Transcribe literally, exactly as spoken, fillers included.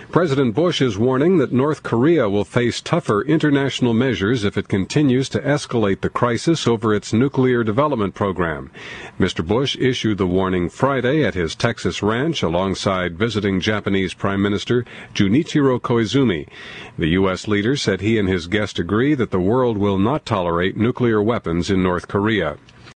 President Bush is warning that North Korea will face tougher international measures if it continues to escalate the crisis over its nuclear development program. Mister Bush issued the warning Friday at his Texas ranch alongside visiting Japanese Prime Minister Junichiro Koizumi. The U S leader said he and his guest agree that the world will not tolerate nuclear weapons in North Korea.